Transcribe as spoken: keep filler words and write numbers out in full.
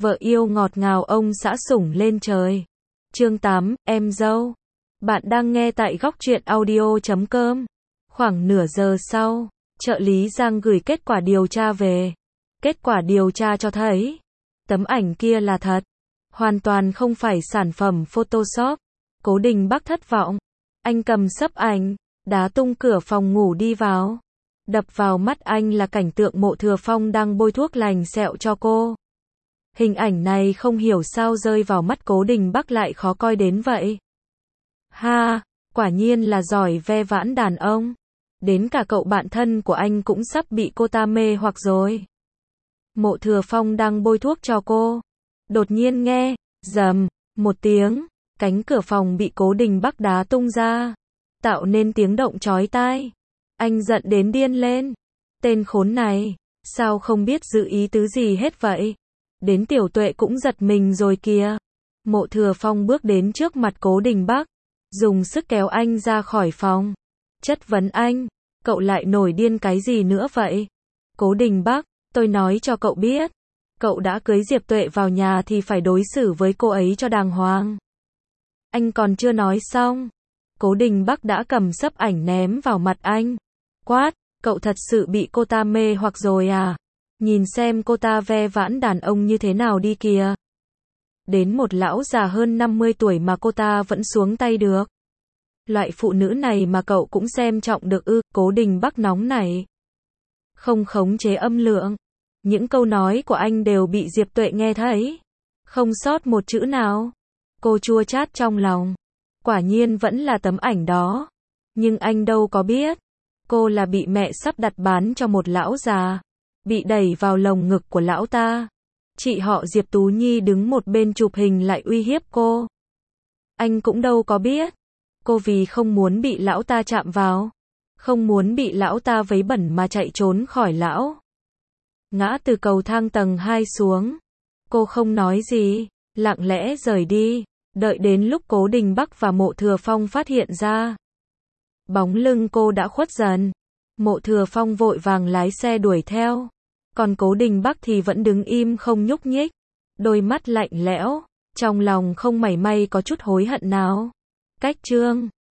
Vợ yêu ngọt ngào ông xã sủng lên trời. Chương tám, em dâu. Bạn đang nghe tại góc truyện audio chấm com. Khoảng nửa giờ sau, trợ lý Giang gửi kết quả điều tra về. Kết quả điều tra cho thấy, tấm ảnh kia là thật, hoàn toàn không phải sản phẩm Photoshop. Cố Đình Bắc thất vọng. Anh cầm sấp ảnh, đá tung cửa phòng ngủ đi vào. Đập vào mắt anh là cảnh tượng Mộ Thừa Phong đang bôi thuốc lành sẹo cho cô. Hình ảnh này không hiểu sao rơi vào mắt Cố Đình Bắc lại khó coi đến vậy. Ha, quả nhiên là giỏi ve vãn đàn ông. Đến cả cậu bạn thân của anh cũng sắp bị cô ta mê hoặc rồi. Mộ Thừa Phong đang bôi thuốc cho cô. Đột nhiên nghe, rầm, một tiếng, cánh cửa phòng bị Cố Đình Bắc đá tung ra, tạo nên tiếng động chói tai. Anh giận đến điên lên. Tên khốn này, sao không biết giữ ý tứ gì hết vậy? Đến Tiểu Tuệ cũng giật mình rồi kìa. Mộ Thừa Phong bước đến trước mặt Cố Đình Bắc, dùng sức kéo anh ra khỏi phòng. Chất vấn anh, cậu lại nổi điên cái gì nữa vậy? Cố Đình Bắc, tôi nói cho cậu biết, cậu đã cưới Diệp Tuệ vào nhà thì phải đối xử với cô ấy cho đàng hoàng. Anh còn chưa nói xong, Cố Đình Bắc đã cầm sấp ảnh ném vào mặt anh. Quát, cậu thật sự bị cô ta mê hoặc rồi à? Nhìn xem cô ta ve vãn đàn ông như thế nào đi kìa. Đến một lão già hơn năm mươi tuổi mà cô ta vẫn xuống tay được. Loại phụ nữ này mà cậu cũng xem trọng được ư? Cố Đình Bắc nóng nảy, không khống chế âm lượng. Những câu nói của anh đều bị Diệp Tuệ nghe thấy, không sót một chữ nào. Cô chua chát trong lòng. Quả nhiên vẫn là tấm ảnh đó. Nhưng anh đâu có biết, cô là bị mẹ sắp đặt bán cho một lão già, bị đẩy vào lồng ngực của lão ta. Chị họ Diệp Tú Nhi đứng một bên chụp hình lại uy hiếp cô. Anh cũng đâu có biết, cô vì không muốn bị lão ta chạm vào, không muốn bị lão ta vấy bẩn mà chạy trốn khỏi lão. Ngã từ cầu thang tầng hai xuống. Cô không nói gì, lặng lẽ rời đi, đợi đến lúc Cố Đình Bắc và Mộ Thừa Phong phát hiện ra. Bóng lưng cô đã khuất dần. Mộ Thừa Phong vội vàng lái xe đuổi theo, còn Cố Đình Bắc thì vẫn đứng im không nhúc nhích, đôi mắt lạnh lẽo, trong lòng không mảy may có chút hối hận nào. Cách chương